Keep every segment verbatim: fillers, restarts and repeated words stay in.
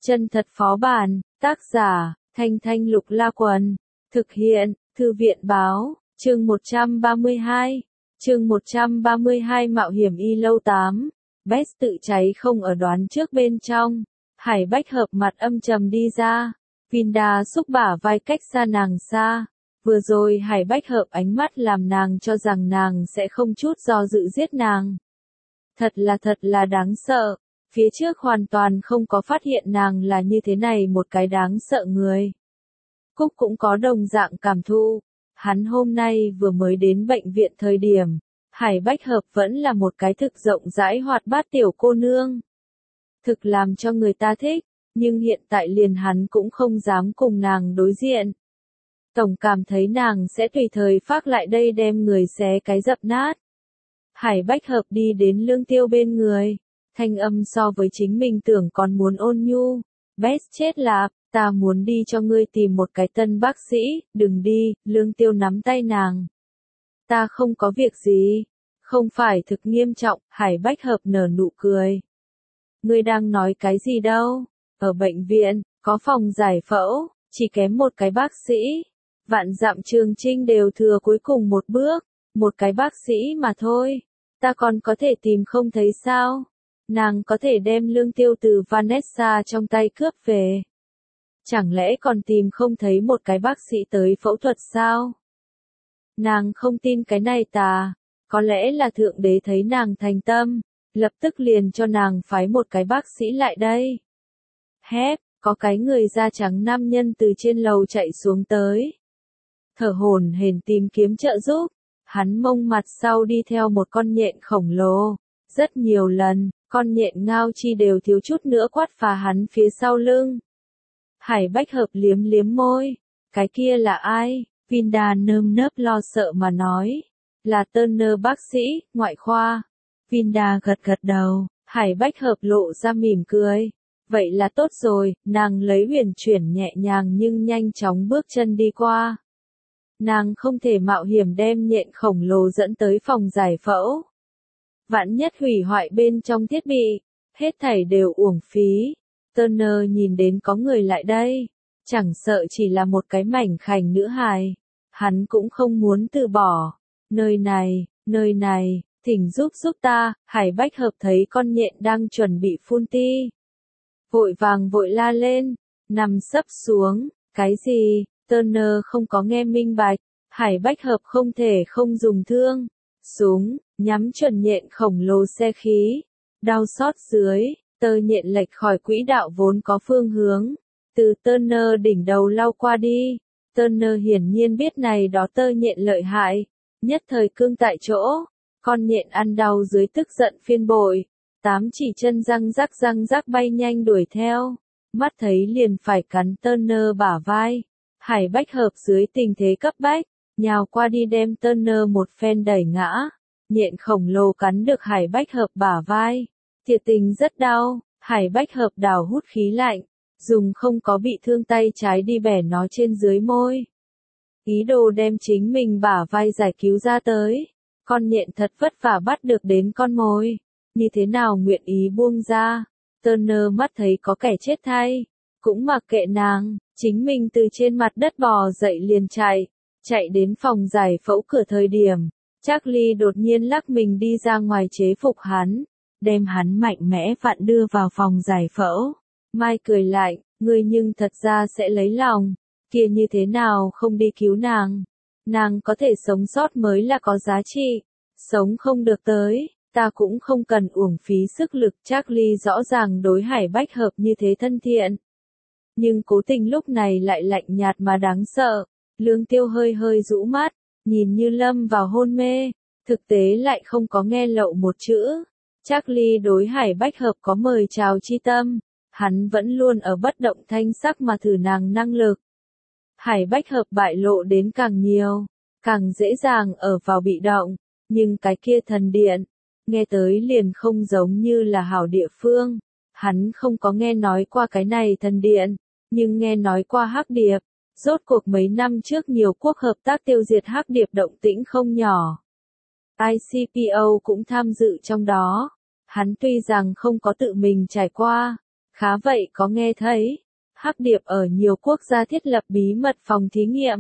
Chân thật phó bản, tác giả, Thanh Thanh Lục La Quần, thực hiện, Thư viện báo, chương một trăm ba mươi hai, chương một trăm ba mươi hai Mạo hiểm y lâu tám, Best tự cháy không ở đoán trước bên trong, Hải Bách Hợp mặt âm trầm đi ra, Vinda xúc bả vai cách xa nàng xa, vừa rồi Hải Bách Hợp ánh mắt làm nàng cho rằng nàng sẽ không chút do dự giết nàng. Thật là thật là đáng sợ. Phía trước hoàn toàn không có phát hiện nàng là như thế này một cái đáng sợ người. Cúc cũng có đồng dạng cảm thụ. Hắn hôm nay vừa mới đến bệnh viện thời điểm, Hải Bách Hợp vẫn là một cái thực rộng rãi hoạt bát tiểu cô nương. Thực làm cho người ta thích, nhưng hiện tại liền hắn cũng không dám cùng nàng đối diện. Tổng cảm thấy nàng sẽ tùy thời phác lại đây đem người xé cái dập nát. Hải Bách Hợp đi đến Lương Tiêu bên người. Thanh âm so với chính mình tưởng còn muốn ôn nhu. Best chết lạp, ta muốn đi cho ngươi tìm một cái tân bác sĩ, đừng đi, Lương Tiêu nắm tay nàng. Ta không có việc gì, không phải thực nghiêm trọng, Hải Bách Hợp nở nụ cười. Ngươi đang nói cái gì đâu, ở bệnh viện, có phòng giải phẫu, chỉ kém một cái bác sĩ. Vạn dặm trường trinh đều thừa cuối cùng một bước, một cái bác sĩ mà thôi, ta còn có thể tìm không thấy sao? Nàng có thể đem Lương Tiêu từ Vanessa trong tay cướp về. Chẳng lẽ còn tìm không thấy một cái bác sĩ tới phẫu thuật sao? Nàng không tin cái này tà, có lẽ là Thượng Đế thấy nàng thành tâm, lập tức liền cho nàng phái một cái bác sĩ lại đây. Hép, có cái người da trắng nam nhân từ trên lầu chạy xuống tới. Thở hổn hển tìm kiếm trợ giúp, hắn mông mặt sau đi theo một con nhện khổng lồ, rất nhiều lần. Con nhện ngao chi đều thiếu chút nữa quát phá hắn phía sau lưng. Hải Bách Hợp liếm liếm môi. Cái kia là ai? Vinda nơm nớp lo sợ mà nói. Là Turner bác sĩ, ngoại khoa. Vinda gật gật đầu. Hải Bách Hợp lộ ra mỉm cười. Vậy là tốt rồi, nàng lấy huyền chuyển nhẹ nhàng nhưng nhanh chóng bước chân đi qua. Nàng không thể mạo hiểm đem nhện khổng lồ dẫn tới phòng giải phẫu. Vạn nhất hủy hoại bên trong thiết bị, hết thảy đều uổng phí. Turner nhìn đến có người lại đây, chẳng sợ chỉ là một cái mảnh khảnh nữ hài, hắn cũng không muốn từ bỏ. Nơi này, nơi này, thỉnh giúp giúp ta, Hải Bách Hợp thấy con nhện đang chuẩn bị phun ti. Vội vàng vội la lên, nằm sấp xuống, cái gì, Turner không có nghe minh bạch, Hải Bách Hợp không thể không dùng thương, súng, nhắm chuẩn nhện khổng lồ xe khí, đau xót dưới, tơ nhện lệch khỏi quỹ đạo vốn có phương hướng, từ Turner đỉnh đầu lao qua đi. Turner hiển nhiên biết này đó tơ nhện lợi hại, nhất thời cương tại chỗ, con nhện ăn đau dưới tức giận phiên bội, tám chỉ chân răng rắc răng rắc bay nhanh đuổi theo, mắt thấy liền phải cắn Turner bả vai. Hải Bách Hợp dưới tình thế cấp bách, nhào qua đi đem Turner một phen đẩy ngã. Nhện khổng lồ cắn được Hải Bách Hợp bả vai, thiệt tình rất đau. Hải Bách Hợp đảo hút khí lạnh, dùng không có bị thương tay trái đi bẻ nó trên dưới môi. Ý đồ đem chính mình bả vai giải cứu ra tới. Con nhện thật vất vả bắt được đến con mồi, như thế nào nguyện ý buông ra. Turner mắt thấy có kẻ chết thay, cũng mặc kệ nàng, chính mình từ trên mặt đất bò dậy liền chạy, chạy đến phòng giải phẫu cửa thời điểm. Charlie đột nhiên lắc mình đi ra ngoài chế phục hắn, đem hắn mạnh mẽ vặn đưa vào phòng giải phẫu. Mai cười lại, ngươi nhưng thật ra sẽ lấy lòng, kia như thế nào không đi cứu nàng. Nàng có thể sống sót mới là có giá trị, sống không được tới, ta cũng không cần uổng phí sức lực. Charlie rõ ràng đối Hải Bách Hợp như thế thân thiện, nhưng cố tình lúc này lại lạnh nhạt mà đáng sợ. Lương Tiêu hơi hơi rũ mắt, nhìn như lâm vào hôn mê, thực tế lại không có nghe lậu một chữ. Charlie đối Hải Bách Hợp có mời chào chi tâm, hắn vẫn luôn ở bất động thanh sắc mà thử nàng năng lực. Hải Bách Hợp bại lộ đến càng nhiều, càng dễ dàng ở vào bị động, nhưng cái kia thần điện, nghe tới liền không giống như là hảo địa phương. Hắn không có nghe nói qua cái này thần điện, nhưng nghe nói qua Hắc Điệp. Rốt cuộc mấy năm trước nhiều quốc hợp tác tiêu diệt Hắc Điệp động tĩnh không nhỏ. i xê pê o cũng tham dự trong đó. Hắn tuy rằng không có tự mình trải qua, Khá vậy có nghe thấy, Hắc Điệp ở nhiều quốc gia thiết lập bí mật phòng thí nghiệm.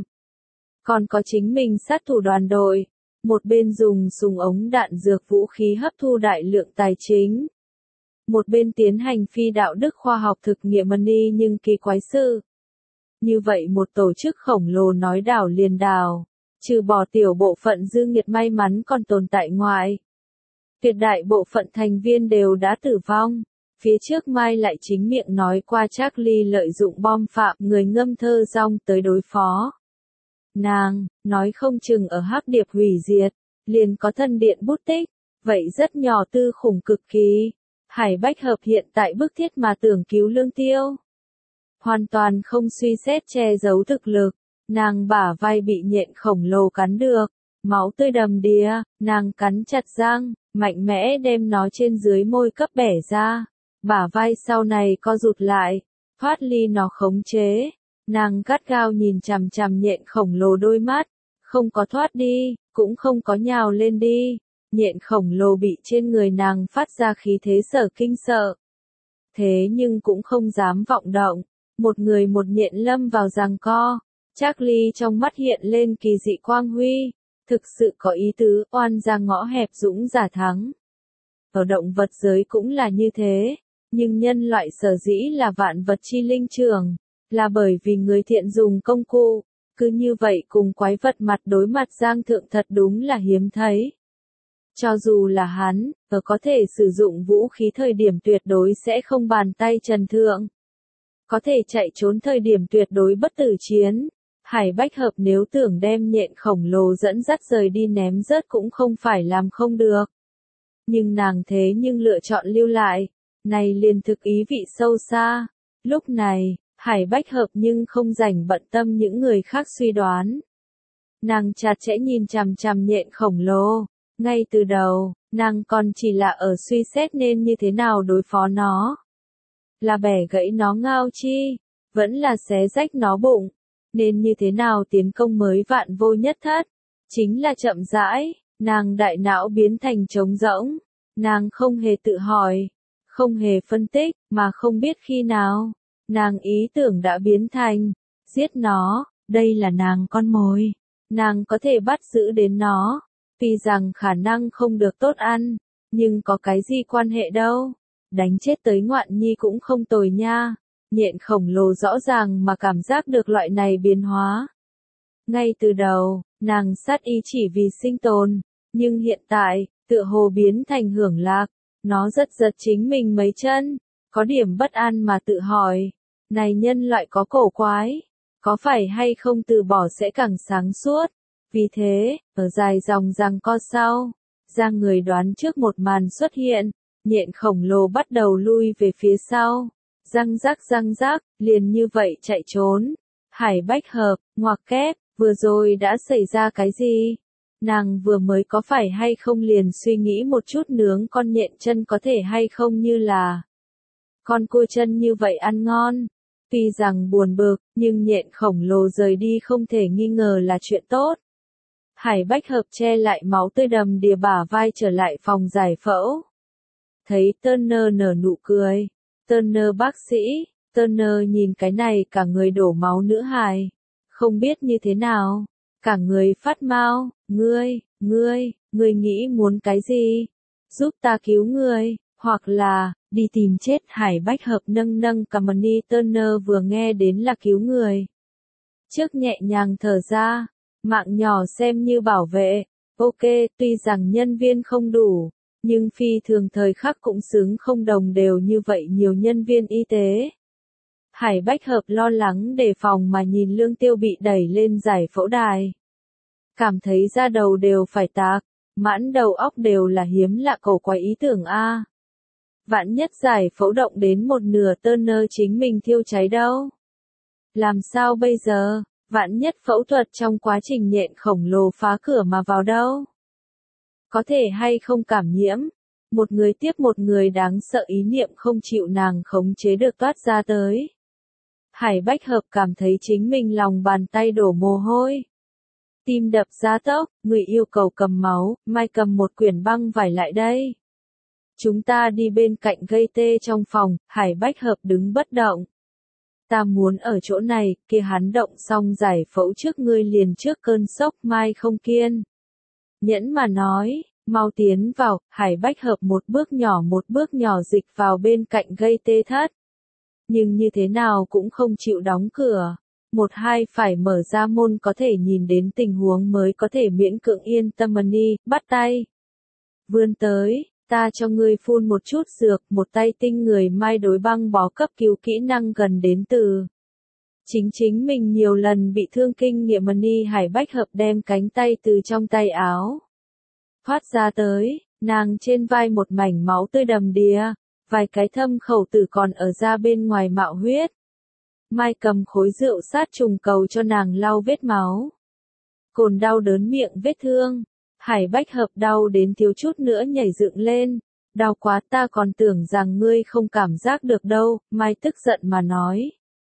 Còn có chính mình sát thủ đoàn đội, một bên dùng súng ống đạn dược vũ khí hấp thu đại lượng tài chính. Một bên tiến hành phi đạo đức khoa học thực nghiệm money nhưng kỳ quái sự. Như vậy một tổ chức khổng lồ nói đảo liền đảo, trừ bỏ tiểu bộ phận dư nghiệt may mắn còn tồn tại ngoại. Tuyệt đại bộ phận thành viên đều đã tử vong. Phía trước Mai lại chính miệng nói qua Charlie lợi dụng bom phạm người ngâm thơ rong tới đối phó. Nàng, nói không chừng ở Hắc Điệp hủy diệt, liền có thân điện bút tích, vậy rất nhỏ tư khủng cực kỳ. Hải Bách Hợp hiện tại bức thiết mà tưởng cứu Lương Tiêu. Hoàn toàn không suy xét che giấu thực lực, nàng bả vai bị nhện khổng lồ cắn được, máu tươi đầm đìa, nàng cắn chặt răng, mạnh mẽ đem nó trên dưới môi cấp bẻ ra, bả vai sau này co rụt lại, thoát ly nó khống chế, nàng gắt gao nhìn chằm chằm nhện khổng lồ đôi mắt, không có thoát đi, cũng không có nhào lên đi, nhện khổng lồ bị trên người nàng phát ra khí thế sở kinh sợ. Thế nhưng cũng không dám vọng động. Một người một nhện lâm vào giằng co, Charlie trong mắt hiện lên kỳ dị quang huy, thực sự có ý tứ, oan ra ngõ hẹp dũng giả thắng. Ở động vật giới cũng là như thế, nhưng nhân loại sở dĩ là vạn vật chi linh trưởng, là bởi vì người thiện dùng công cụ, cứ như vậy cùng quái vật mặt đối mặt giang thượng thật đúng là hiếm thấy. Cho dù là hắn, ở có thể sử dụng vũ khí thời điểm tuyệt đối sẽ không bàn tay trần thượng. Có thể chạy trốn thời điểm tuyệt đối bất tử chiến. Hải Bách Hợp nếu tưởng đem nhện khổng lồ dẫn dắt rời đi ném rớt cũng không phải làm không được. Nhưng nàng thế nhưng lựa chọn lưu lại, này liền thực ý vị sâu xa. Lúc này, Hải Bách Hợp nhưng không rảnh bận tâm những người khác suy đoán. Nàng chặt chẽ nhìn chằm chằm nhện khổng lồ, ngay từ đầu, nàng còn chỉ là ở suy xét nên như thế nào đối phó nó. Là bẻ gãy nó ngao chi, vẫn là xé rách nó bụng, nên như thế nào tiến công mới vạn vô nhất thất, chính là chậm rãi, nàng đại não biến thành trống rỗng, nàng không hề tự hỏi, không hề phân tích, mà không biết khi nào, nàng ý tưởng đã biến thành, giết nó, đây là nàng con mồi, nàng có thể bắt giữ đến nó, tuy rằng khả năng không được tốt ăn, nhưng có cái gì quan hệ đâu. Đánh chết tới ngoạn nhi cũng không tồi nha, nhện khổng lồ rõ ràng mà cảm giác được loại này biến hóa. Ngay từ đầu, nàng sát ý chỉ vì sinh tồn, nhưng hiện tại, tựa hồ biến thành hưởng lạc, nó rất giật chính mình mấy chân, có điểm bất an mà tự hỏi, này nhân loại có cổ quái, có phải hay không từ bỏ sẽ càng sáng suốt, vì thế, ở dài dòng giằng co sau, ra người đoán trước một màn xuất hiện. Nhện khổng lồ bắt đầu lui về phía sau, răng rắc răng rắc, liền như vậy chạy trốn. Hải Bách Hợp, ngoặc kép, vừa rồi đã xảy ra cái gì? Nàng vừa mới có phải hay không liền suy nghĩ một chút nướng con nhện chân có thể hay không như là con cua chân như vậy ăn ngon. Tuy rằng buồn bực, nhưng nhện khổng lồ rời đi không thể nghi ngờ là chuyện tốt. Hải Bách Hợp che lại máu tươi đầm đìa bả vai trở lại phòng giải phẫu. Thấy Turner nở nụ cười. Turner bác sĩ, Turner nhìn cái này cả người đổ máu nữ hài. Không biết như thế nào. Cả người phát mau, ngươi, ngươi, ngươi nghĩ muốn cái gì? Giúp ta cứu ngươi, hoặc là, đi tìm chết. Hải Bách Hợp nâng nâng Camony. Turner vừa nghe đến là cứu người. Trước nhẹ nhàng thở ra, mạng nhỏ xem như bảo vệ. Ok, tuy rằng nhân viên không đủ. Nhưng phi thường thời khắc cũng xứng không đồng đều như vậy nhiều nhân viên y tế. Hải Bách Hợp lo lắng đề phòng mà nhìn Lương Tiêu bị đẩy lên giải phẫu đài. Cảm thấy da đầu đều phải tạc, mãn đầu óc đều là hiếm lạ cổ quái ý tưởng a. Vạn nhất giải phẫu động đến một nửa Turner chính mình thiêu cháy đâu. Làm sao bây giờ, vạn nhất phẫu thuật trong quá trình nhện khổng lồ phá cửa mà vào đâu. Có thể hay không cảm nhiễm, một người tiếp một người đáng sợ ý niệm không chịu nàng khống chế được toát ra tới. Hải Bách Hợp cảm thấy chính mình lòng bàn tay đổ mồ hôi. Tim đập gia tốc, người yêu cầu cầm máu, Mai cầm một quyển băng vải lại đây. Chúng ta đi bên cạnh gây tê trong phòng, Hải Bách Hợp đứng bất động. Ta muốn ở chỗ này, kia hắn động xong giải phẫu trước ngươi liền trước cơn sốc Mai không kiên. Nhẫn mà nói, mau tiến vào, Hải Bách Hợp một bước nhỏ một bước nhỏ dịch vào bên cạnh gây tê thất. Nhưng như thế nào cũng không chịu đóng cửa. Một hai phải mở ra môn có thể nhìn đến tình huống mới có thể miễn cưỡng yên tâm đi, bắt tay. Vươn tới, ta cho ngươi phun một chút dược, một tay tinh người Mai đối băng bó cấp cứu kỹ năng gần đến từ. Chính chính mình nhiều lần bị thương kinh nghiệm đi, Hải Bách Hợp đem cánh tay từ trong tay áo thoát ra tới, nàng trên vai một mảnh máu tươi đầm đìa, vài cái thâm khẩu tử còn ở ra bên ngoài mạo huyết. Mai cầm khối rượu sát trùng cầu cho nàng lau vết máu. Cồn đau đớn miệng vết thương. Hải Bách Hợp đau đến thiếu chút nữa nhảy dựng lên. Đau quá, ta còn tưởng rằng ngươi không cảm giác được đâu, Mai tức giận mà nói.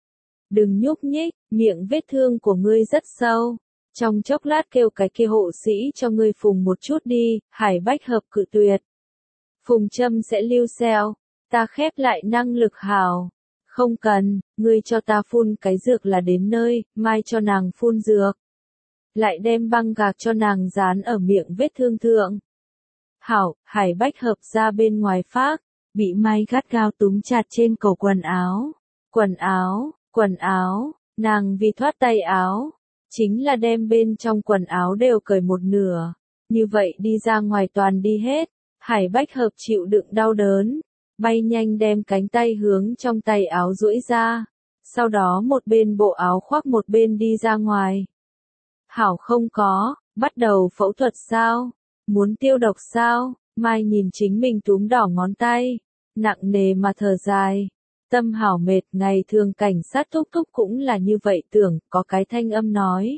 Đừng nhúc nhích, miệng vết thương của ngươi rất sâu. Trong chốc lát kêu cái kia hộ sĩ cho ngươi phùng một chút đi, Hải Bách Hợp cự tuyệt. Phùng châm sẽ lưu xeo, ta khép lại năng lực hào. Không cần, ngươi cho ta phun cái dược là đến nơi, Mai cho nàng phun dược. Lại đem băng gạc cho nàng dán ở miệng vết thương thượng. Hảo, Hải Bách Hợp ra bên ngoài phác, bị Mai gắt gao túm chặt trên cổ quần áo. Quần áo, quần áo, nàng vì thoát tay áo, chính là đem bên trong quần áo đều cởi một nửa. Như vậy đi ra ngoài toàn đi hết, Hải Bách Hợp chịu đựng đau đớn. Bay nhanh đem cánh tay hướng trong tay áo duỗi ra, sau đó một bên bộ áo khoác một bên đi ra ngoài. Hảo không có, bắt đầu phẫu thuật sao? Muốn tiêu độc sao? Mai nhìn chính mình túm đỏ ngón tay, nặng nề mà thở dài. Tâm Hảo mệt, ngày thường cảnh sát thúc thúc cũng là như vậy tưởng, có cái thanh âm nói.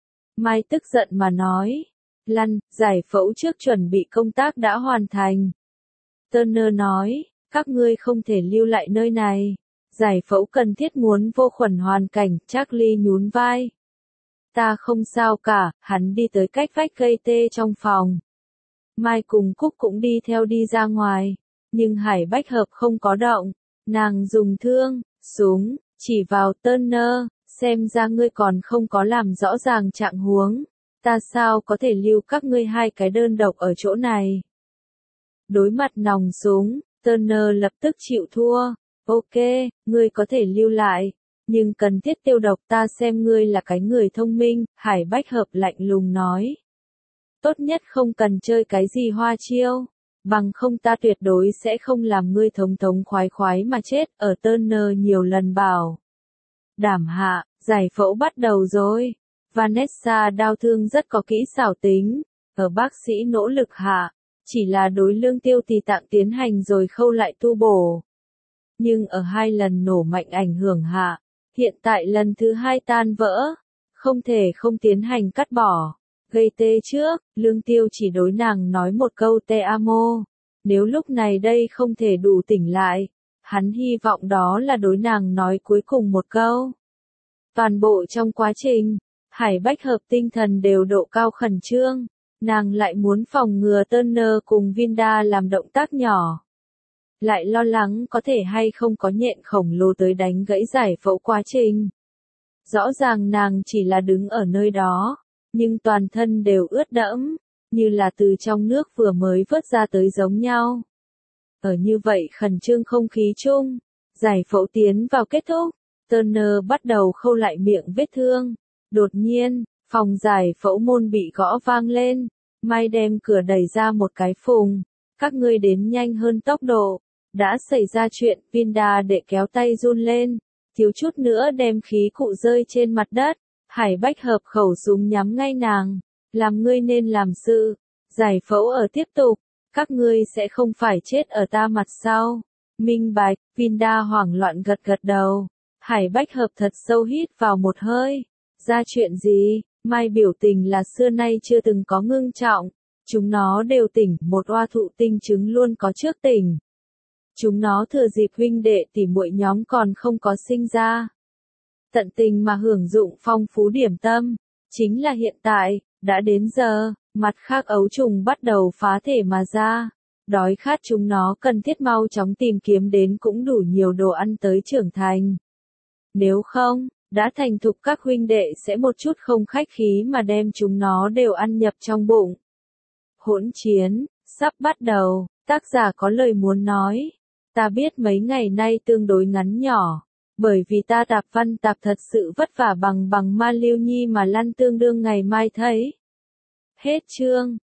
Mai tức giận mà nói, lăn, giải phẫu trước chuẩn bị công tác đã hoàn thành. Turner nói, các ngươi không thể lưu lại nơi này. Giải phẫu cần thiết muốn vô khuẩn hoàn cảnh, Charlie nhún vai. Ta không sao cả, hắn đi tới cách vách gây tê trong phòng. Mai cùng Cúc cũng đi theo đi ra ngoài, nhưng Hải Bách Hợp không có động. Nàng dùng thương, súng, chỉ vào Turner, xem ra ngươi còn không có làm rõ ràng trạng huống. Ta sao có thể lưu các ngươi hai cái đơn độc ở chỗ này? Đối mặt nòng súng, Turner lập tức chịu thua. Ok, ngươi có thể lưu lại, nhưng cần thiết tiêu độc, ta xem ngươi là cái người thông minh, Hải Bách Hợp lạnh lùng nói. Tốt nhất không cần chơi cái gì hoa chiêu, bằng không ta tuyệt đối sẽ không làm ngươi thống thống khoái khoái mà chết, ở Turner nhiều lần bảo. Đảm hạ, giải phẫu bắt đầu rồi. Vanessa đau thương rất có kỹ xảo tính, ở bác sĩ nỗ lực hạ, chỉ là đối lương tiêu tỳ tạng tiến hành rồi khâu lại tu bổ. Nhưng ở hai lần nổ mạnh ảnh hưởng hạ, hiện tại lần thứ hai tan vỡ, không thể không tiến hành cắt bỏ. Gây tê trước, lương tiêu chỉ đối nàng nói một câu te amo. Nếu lúc này đây không thể đủ tỉnh lại, hắn hy vọng đó là đối nàng nói cuối cùng một câu. Toàn bộ trong quá trình, Hải Bách Hợp tinh thần đều độ cao khẩn trương, nàng lại muốn phòng ngừa Turner cùng Vinda làm động tác nhỏ. Lại lo lắng có thể hay không có nhện khổng lồ tới đánh gãy giải phẫu quá trình. Rõ ràng nàng chỉ là đứng ở nơi đó, nhưng toàn thân đều ướt đẫm, như là từ trong nước vừa mới vớt ra tới giống nhau. Ở như vậy khẩn trương không khí chung, giải phẫu tiến vào kết thúc, Turner bắt đầu khâu lại miệng vết thương. Đột nhiên, phòng giải phẫu môn bị gõ vang lên, Mai đem cửa đẩy ra một cái phùng. Các ngươi đến nhanh hơn tốc độ. Đã xảy ra chuyện, Vinda để kéo tay run lên, thiếu chút nữa đem khí cụ rơi trên mặt đất. Hải Bách Hợp khẩu súng nhắm ngay nàng, làm ngươi nên làm sự, giải phẫu ở tiếp tục, các ngươi sẽ không phải chết ở ta mặt sau. Minh bạch, Vinda hoảng loạn gật gật đầu. Hải Bách Hợp thật sâu hít vào một hơi. Ra chuyện gì? Mai biểu tình là xưa nay chưa từng có ngưng trọng. Chúng nó đều tỉnh, một oa thụ tinh trứng luôn có trước tỉnh. Chúng nó thừa dịp huynh đệ tỉ muội nhóm còn không có sinh ra. Tận tình mà hưởng dụng phong phú điểm tâm. Chính là hiện tại, đã đến giờ, mặt khác ấu trùng bắt đầu phá thể mà ra. Đói khát chúng nó cần thiết mau chóng tìm kiếm đến cũng đủ nhiều đồ ăn tới trưởng thành. Nếu không, đã thành thục các huynh đệ sẽ một chút không khách khí mà đem chúng nó đều ăn nhập trong bụng. Hỗn chiến, sắp bắt đầu, tác giả có lời muốn nói. Ta biết mấy ngày nay tương đối ngắn nhỏ, bởi vì ta tạp văn tạp thật sự vất vả bằng bằng ma lưu nhi mà lăn tương đương ngày mai thấy. Hết chương.